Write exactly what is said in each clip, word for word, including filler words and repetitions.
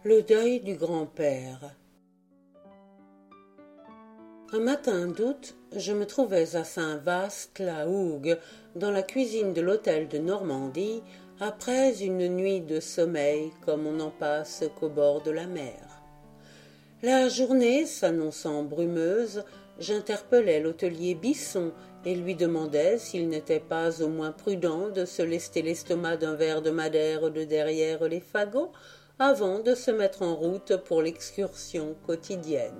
Le deuil du grand-père. Un matin d'août, je me trouvais à Saint-Vaast-la-Hougue, dans la cuisine de l'hôtel de Normandie, après une nuit de sommeil comme on n'en passe qu'au bord de la mer. La journée s'annonçant brumeuse, j'interpellai l'hôtelier Bisson et lui demandai s'il n'était pas au moins prudent de se lester l'estomac d'un verre de madère de derrière les fagots, avant de se mettre en route pour l'excursion quotidienne.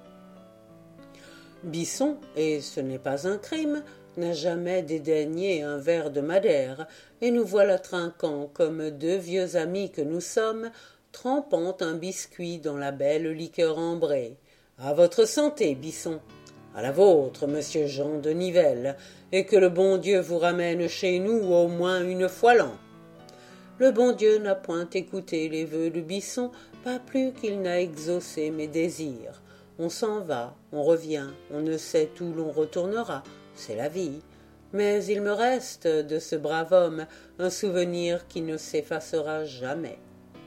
Bisson, et ce n'est pas un crime, n'a jamais dédaigné un verre de madère, et nous voilà trinquant comme deux vieux amis que nous sommes, trempant un biscuit dans la belle liqueur ambrée. À votre santé, Bisson. À la vôtre, monsieur Jean de Nivelle, et que le bon Dieu vous ramène chez nous au moins une fois l'an. Le bon Dieu n'a point écouté les vœux de Bisson, pas plus qu'il n'a exaucé mes désirs. On s'en va, on revient, on ne sait où l'on retournera, c'est la vie. Mais il me reste de ce brave homme un souvenir qui ne s'effacera jamais.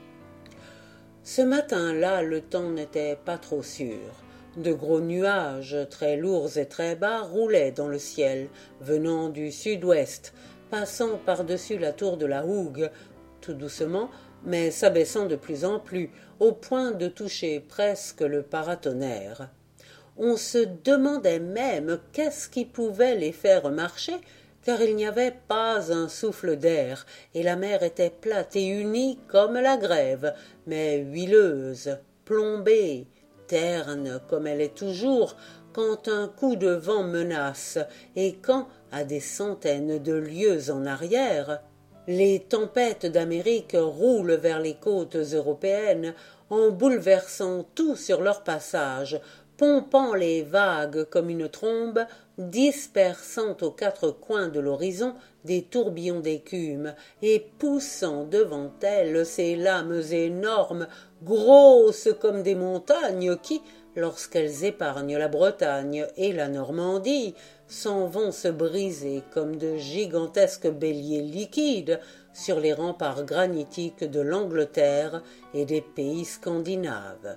Ce matin-là, le temps n'était pas trop sûr. De gros nuages, très lourds et très bas, roulaient dans le ciel, venant du sud-ouest, passant par-dessus la tour de la Hougue, tout doucement, mais s'abaissant de plus en plus, au point de toucher presque le paratonnerre. On se demandait même qu'est-ce qui pouvait les faire marcher, car il n'y avait pas un souffle d'air, et la mer était plate et unie comme la grève, mais huileuse, plombée, terne comme elle est toujours, quand un coup de vent menace, et quand, à des centaines de lieues en arrière, les tempêtes d'Amérique roulent vers les côtes européennes en bouleversant tout sur leur passage, pompant les vagues comme une trombe, dispersant aux quatre coins de l'horizon des tourbillons d'écume et poussant devant elles ces lames énormes, grosses comme des montagnes qui, lorsqu'elles épargnent la Bretagne et la Normandie, s'en vont se briser comme de gigantesques béliers liquides sur les remparts granitiques de l'Angleterre et des pays scandinaves.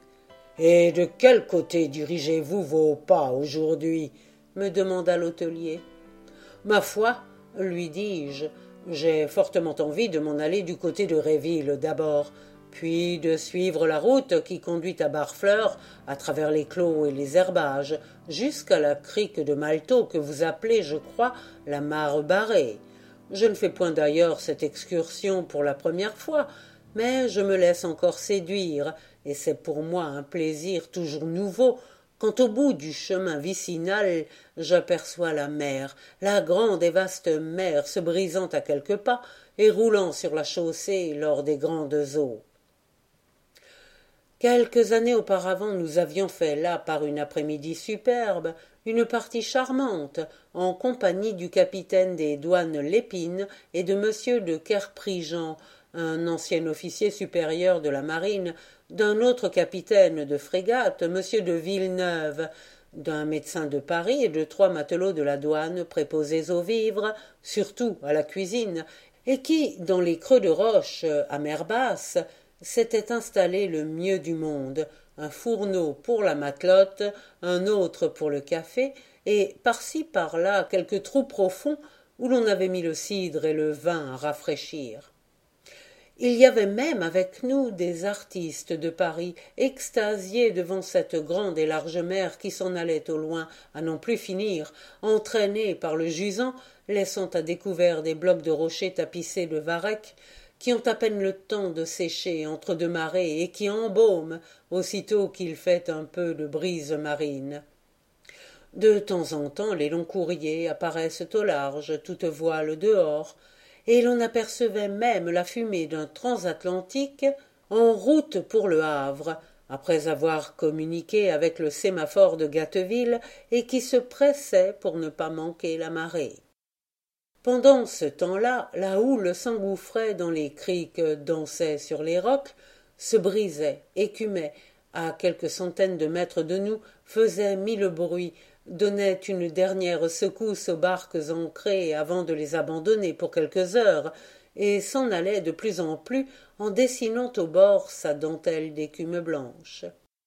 « Et de quel côté dirigez-vous vos pas aujourd'hui » me demanda l'hôtelier. « Ma foi, lui dis-je, j'ai fortement envie de m'en aller du côté de Réville d'abord, puis de suivre la route qui conduit à Barfleur, à travers les clos et les herbages, jusqu'à la crique de Maltot que vous appelez, je crois, la Mare Barrée. Je ne fais point d'ailleurs cette excursion pour la première fois, mais je me laisse encore séduire, et c'est pour moi un plaisir toujours nouveau, quand au bout du chemin vicinal, j'aperçois la mer, la grande et vaste mer se brisant à quelques pas et roulant sur la chaussée lors des grandes eaux. Quelques années auparavant, nous avions fait là, par une après-midi superbe, une partie charmante, en compagnie du capitaine des douanes Lépine et de monsieur de Kerprigean, un ancien officier supérieur de la marine, d'un autre capitaine de frégate, monsieur de Villeneuve, d'un médecin de Paris et de trois matelots de la douane préposés aux vivres, surtout à la cuisine, et qui, dans les creux de roche à mer basse, s'était installé le mieux du monde, un fourneau pour la matelote, un autre pour le café, et par-ci par-là quelques trous profonds où l'on avait mis le cidre et le vin à rafraîchir. Il y avait même avec nous des artistes de Paris, extasiés devant cette grande et large mer qui s'en allait au loin à n'en plus finir, entraînée par le jusant, laissant à découvert des blocs de rochers tapissés de varech, qui ont à peine le temps de sécher entre deux marées et qui embaument aussitôt qu'il fait un peu de brise marine. De temps en temps, les longs courriers apparaissent au large, toutes voiles dehors, et l'on apercevait même la fumée d'un transatlantique en route pour le Havre, après avoir communiqué avec le sémaphore de Gâteville et qui se pressait pour ne pas manquer la marée. Pendant ce temps-là, la houle s'engouffrait dans les criques, dansait sur les rocs, se brisait, écumait, à quelques centaines de mètres de nous, faisait mille bruits, donnait une dernière secousse aux barques ancrées avant de les abandonner pour quelques heures, et s'en allait de plus en plus en dessinant au bord sa dentelle d'écume blanche.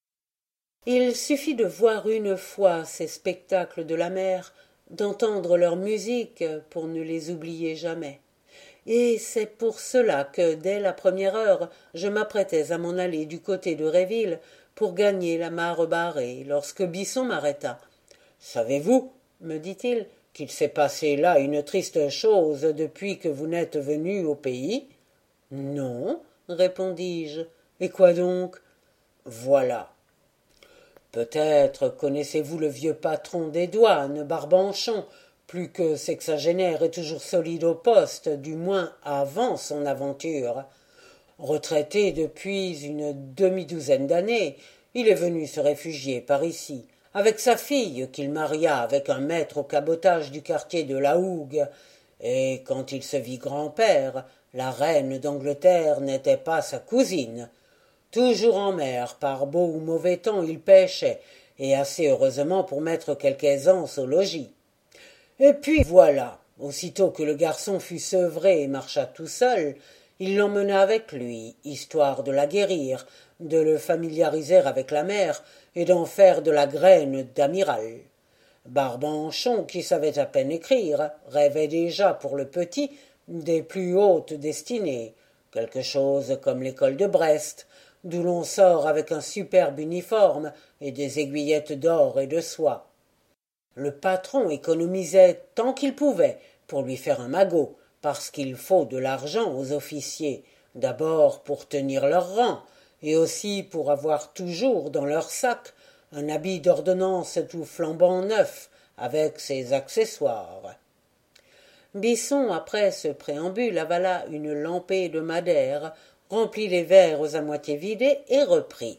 Il suffit de voir une fois ces spectacles de la mer, d'entendre leur musique pour ne les oublier jamais. Et c'est pour cela que, dès la première heure, je m'apprêtais à m'en aller du côté de Réville pour gagner la mare barrée, lorsque Bisson m'arrêta. « Savez-vous, me dit-il, qu'il s'est passé là une triste chose depuis que vous n'êtes venu au pays ?»« Non, répondis-je. Et quoi donc ?»« Voilà. Peut-être connaissez-vous le vieux patron des douanes, Barbanchon, plus que sexagénaire et toujours solide au poste, du moins avant son aventure. Retraité depuis une demi-douzaine d'années, il est venu se réfugier par ici, avec sa fille qu'il maria avec un maître au cabotage du quartier de la Hougue, et quand il se vit grand-père, la reine d'Angleterre n'était pas sa cousine. Toujours en mer, par beau ou mauvais temps, il pêchait, et assez heureusement pour mettre quelque aisance au logis. Et puis voilà, aussitôt que le garçon fut sevré et marcha tout seul, il l'emmena avec lui, histoire de la guérir, de le familiariser avec la mer et d'en faire de la graine d'amiral. Barbanchon, qui savait à peine écrire, rêvait déjà pour le petit des plus hautes destinées, quelque chose comme l'école de Brest, d'où l'on sort avec un superbe uniforme et des aiguillettes d'or et de soie. Le patron économisait tant qu'il pouvait pour lui faire un magot, parce qu'il faut de l'argent aux officiers, d'abord pour tenir leur rang, et aussi pour avoir toujours dans leur sac un habit d'ordonnance tout flambant neuf, avec ses accessoires. Bisson, après ce préambule, avala une lampée de madère, remplit les verres à moitié vidés et reprit.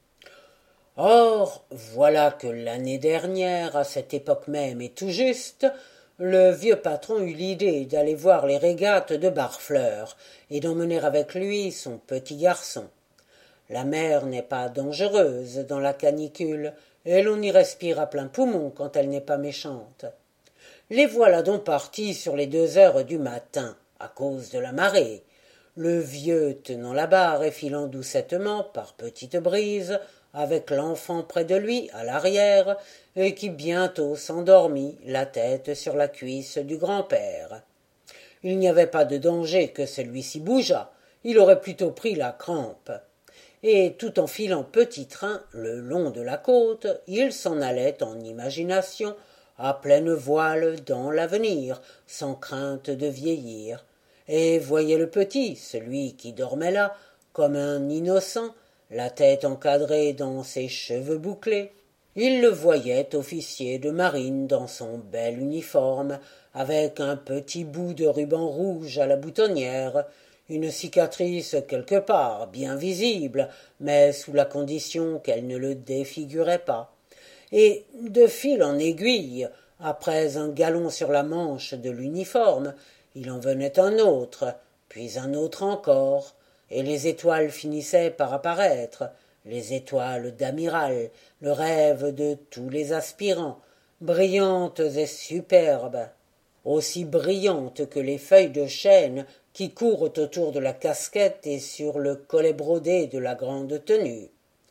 Or, voilà que l'année dernière, à cette époque même et tout juste, le vieux patron eut l'idée d'aller voir les régates de Barfleur et d'emmener avec lui son petit garçon. La mer n'est pas dangereuse dans la canicule, et l'on y respire à plein poumon quand elle n'est pas méchante. Les voilà donc partis sur les deux heures du matin, à cause de la marée, le vieux tenant la barre et filant doucettement, par petites brises, avec l'enfant près de lui, à l'arrière, et qui bientôt s'endormit, la tête sur la cuisse du grand-père. Il n'y avait pas de danger que celui-ci bougeât, il aurait plutôt pris la crampe. Et tout en filant petit train le long de la côte, il s'en allait en imagination, à pleine voile dans l'avenir, sans crainte de vieillir, et voyait le petit, celui qui dormait là, comme un innocent, la tête encadrée dans ses cheveux bouclés. Il le voyait officier de marine dans son bel uniforme, avec un petit bout de ruban rouge à la boutonnière, une cicatrice quelque part, bien visible, mais sous la condition qu'elle ne le défigurait pas. Et, de fil en aiguille, après un galon sur la manche de l'uniforme, il en venait un autre, puis un autre encore, et les étoiles finissaient par apparaître, les étoiles d'amiral, le rêve de tous les aspirants, brillantes et superbes, aussi brillantes que les feuilles de chêne qui courent autour de la casquette et sur le collet brodé de la grande tenue.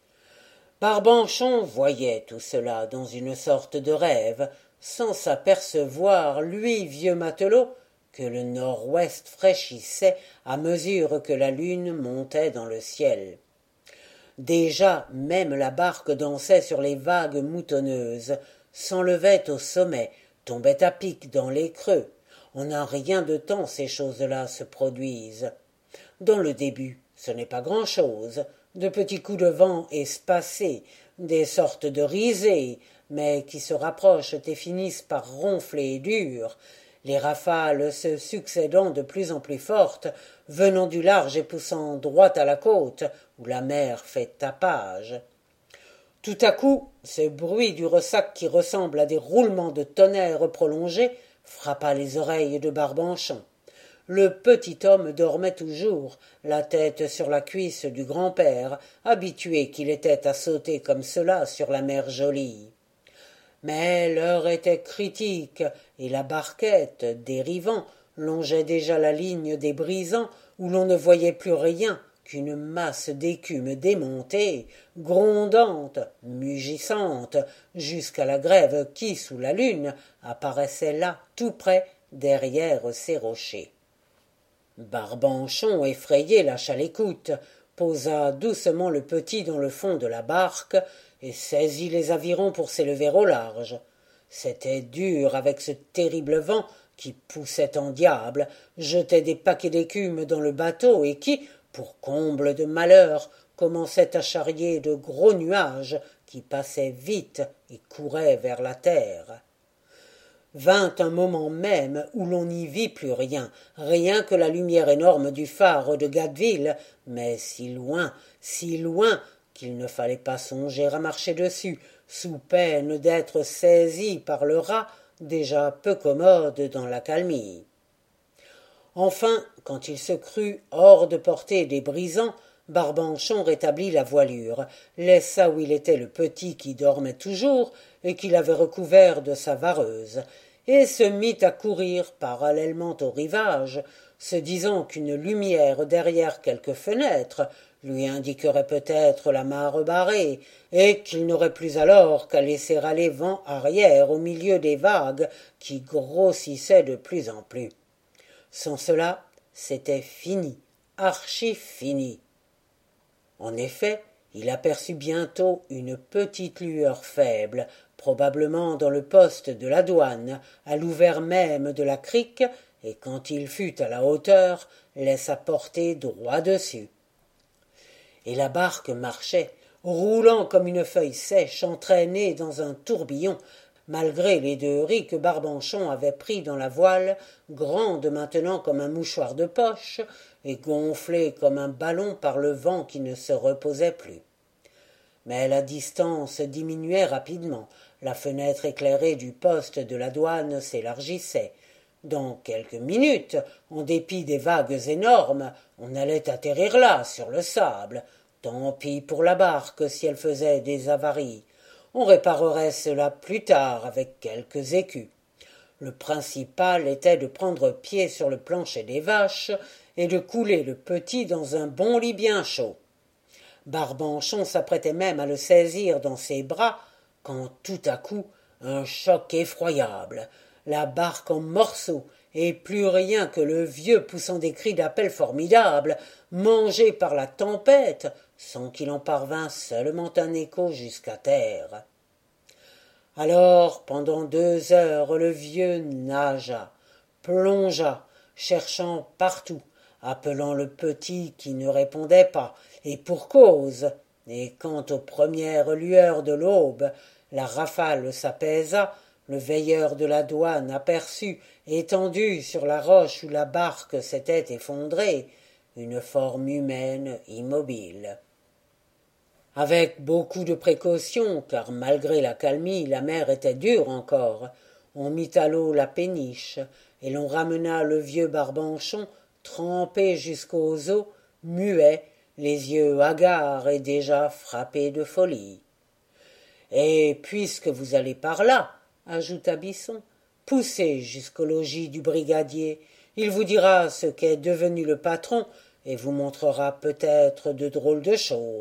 Barbanchon voyait tout cela dans une sorte de rêve, sans s'apercevoir, lui, vieux matelot, que le nord-ouest fraîchissait à mesure que la lune montait dans le ciel. Déjà même la barque dansait sur les vagues moutonneuses, s'enlevait au sommet, tombait à pic dans les creux. En un rien de temps ces choses-là se produisent. Dans le début, ce n'est pas grand-chose, de petits coups de vent espacés, des sortes de risées, mais qui se rapprochent et finissent par ronfler dur, les rafales se succédant de plus en plus fortes, venant du large et poussant droit à la côte, où la mer fait tapage. Tout à coup, ce bruit du ressac qui ressemble à des roulements de tonnerre prolongés frappa les oreilles de Barbanchon. Le petit homme dormait toujours, la tête sur la cuisse du grand-père, habitué qu'il était à sauter comme cela sur la mer jolie. Mais l'heure était critique, et la barquette, dérivant, longeait déjà la ligne des brisants où l'on ne voyait plus rien qu'une masse d'écume démontée, grondante, mugissante, jusqu'à la grève qui, sous la lune, apparaissait là, tout près, derrière ces rochers. Barbanchon, effrayé, lâcha l'écoute, posa doucement le petit dans le fond de la barque et saisit les avirons pour s'élever au large. C'était dur avec ce terrible vent qui poussait en diable, jetait des paquets d'écume dans le bateau et qui, pour comble de malheur, commençait à charrier de gros nuages qui passaient vite et couraient vers la terre. Vint un moment même où l'on n'y vit plus rien, rien que la lumière énorme du phare de Gadeville, mais si loin, si loin, qu'il ne fallait pas songer à marcher dessus, sous peine d'être saisi par le rat, déjà peu commode dans l'accalmie. Enfin, quand il se crut hors de portée des brisants, Barbanchon rétablit la voilure, laissa où il était le petit qui dormait toujours et qu'il avait recouvert de sa vareuse, et se mit à courir parallèlement au rivage, se disant qu'une lumière derrière quelque fenêtre lui indiquerait peut-être la mare barrée, et qu'il n'aurait plus alors qu'à laisser aller vent arrière au milieu des vagues qui grossissaient de plus en plus. Sans cela, c'était fini, archi fini. En effet, il aperçut bientôt une petite lueur faible, probablement dans le poste de la douane, à l'ouvert même de la crique, et quand il fut à la hauteur, laissa porter droit dessus. Et la barque marchait, roulant comme une feuille sèche entraînée dans un tourbillon, malgré les deux ris que Barbanchon avait pris dans la voile, grande maintenant comme un mouchoir de poche, et gonflée comme un ballon par le vent qui ne se reposait plus. Mais la distance diminuait rapidement, la fenêtre éclairée du poste de la douane s'élargissait. Dans quelques minutes, en dépit des vagues énormes, on allait atterrir là, sur le sable. Tant pis pour la barque si elle faisait des avaries. On réparerait cela plus tard avec quelques écus. Le principal était de prendre pied sur le plancher des vaches et de couler le petit dans un bon lit bien chaud. Barbanchon s'apprêtait même à le saisir dans ses bras, quand tout à coup un choc effroyable, la barque en morceaux, et plus rien que le vieux poussant des cris d'appel formidables, mangé par la tempête, sans qu'il en parvint seulement un écho jusqu'à terre. Alors, pendant deux heures, le vieux nagea, plongea, cherchant partout, appelant le petit qui ne répondait pas, et pour cause, et quand aux premières lueurs de l'aube, la rafale s'apaisa, le veilleur de la douane aperçut, étendu sur la roche où la barque s'était effondrée, une forme humaine immobile. Avec beaucoup de précaution, car malgré l'accalmie, la mer était dure encore, on mit à l'eau la péniche, et l'on ramena le vieux Barbanchon, trempé jusqu'aux os, muet, les yeux hagards et déjà frappés de folie. « Et puisque vous allez par là, » ajouta Bisson, « poussez jusqu'au logis du brigadier, il vous dira ce qu'est devenu le patron et vous montrera peut-être de drôles de choses. »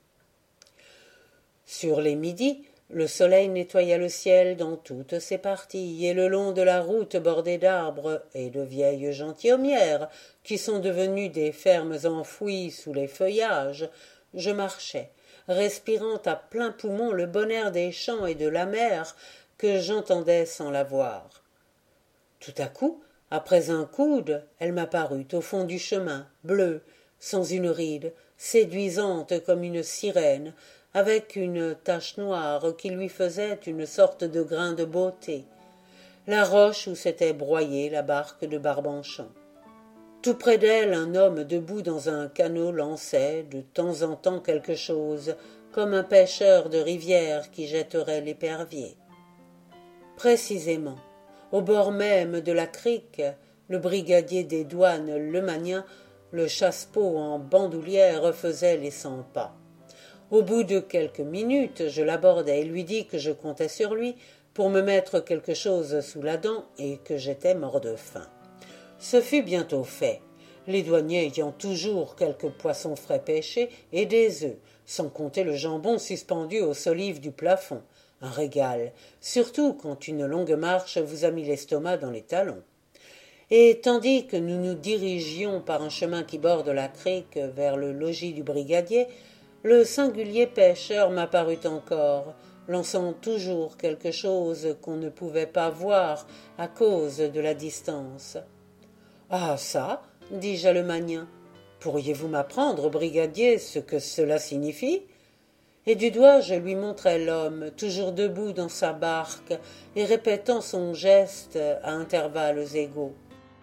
Sur les midis, le soleil nettoya le ciel dans toutes ses parties, et le long de la route bordée d'arbres et de vieilles gentilhommières, qui sont devenues des fermes enfouies sous les feuillages, je marchais, respirant à plein poumon le bon air des champs et de la mer que j'entendais sans la voir. Tout à coup, après un coude, elle m'apparut au fond du chemin, bleue, sans une ride, séduisante comme une sirène, avec une tache noire qui lui faisait une sorte de grain de beauté, la roche où s'était broyée la barque de Barbanchon. Tout près d'elle, un homme debout dans un canot lançait de temps en temps quelque chose, comme un pêcheur de rivière qui jetterait l'épervier. Précisément, au bord même de la crique, le brigadier des douanes Lemagnin, le chasse-peau en bandoulière, faisait les cent pas. Au bout de quelques minutes, je l'abordai et lui dis que je comptais sur lui pour me mettre quelque chose sous la dent et que j'étais mort de faim. Ce fut bientôt fait, les douaniers ayant toujours quelques poissons frais pêchés et des œufs, sans compter le jambon suspendu aux solives du plafond. Un régal, surtout quand une longue marche vous a mis l'estomac dans les talons. Et tandis que nous nous dirigions par un chemin qui borde la crique vers le logis du brigadier, le singulier pêcheur m'apparut encore, lançant toujours quelque chose qu'on ne pouvait pas voir à cause de la distance. « Ah ça, dis-je à le magnat, pourriez-vous m'apprendre, brigadier, ce que cela signifie ?» Et du doigt je lui montrai l'homme, toujours debout dans sa barque et répétant son geste à intervalles égaux.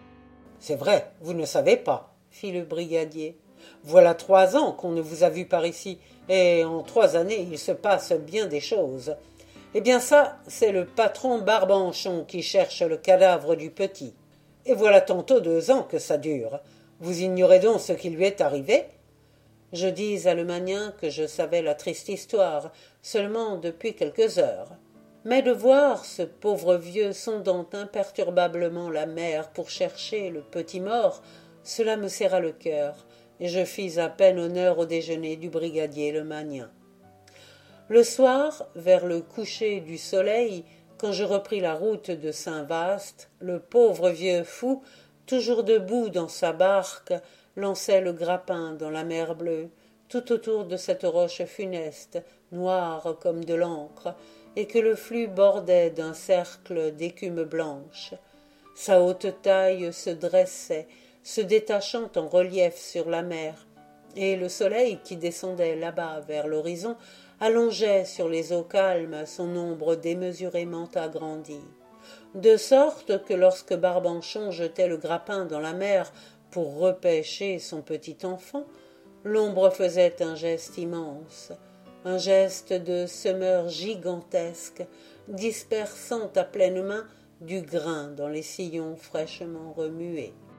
« C'est vrai, vous ne savez pas, » fit le brigadier. « Voilà trois ans qu'on ne vous a vu par ici, et en trois années il se passe bien des choses. Eh bien ça, c'est le patron Barbanchon qui cherche le cadavre du petit. Et voilà tantôt deux ans que ça dure. Vous ignorez donc ce qui lui est arrivé ?» Je dis à le magnat que je savais la triste histoire, seulement depuis quelques heures. Mais de voir ce pauvre vieux sondant imperturbablement la mer pour chercher le petit mort, cela me serra le cœur, et je fis à peine honneur au déjeuner du brigadier le magnat. Le soir, vers le coucher du soleil, quand je repris la route de Saint-Vaast, le pauvre vieux fou, toujours debout dans sa barque, lançait le grappin dans la mer bleue, tout autour de cette roche funeste, noire comme de l'encre, et que le flux bordait d'un cercle d'écume blanche. Sa haute taille se dressait, se détachant en relief sur la mer, et le soleil qui descendait là-bas vers l'horizon allongeait sur les eaux calmes son ombre démesurément agrandie. De sorte que lorsque Barbanchon jetait le grappin dans la mer pour repêcher son petit enfant, l'ombre faisait un geste immense, un geste de semeur gigantesque, dispersant à pleine main du grain dans les sillons fraîchement remués.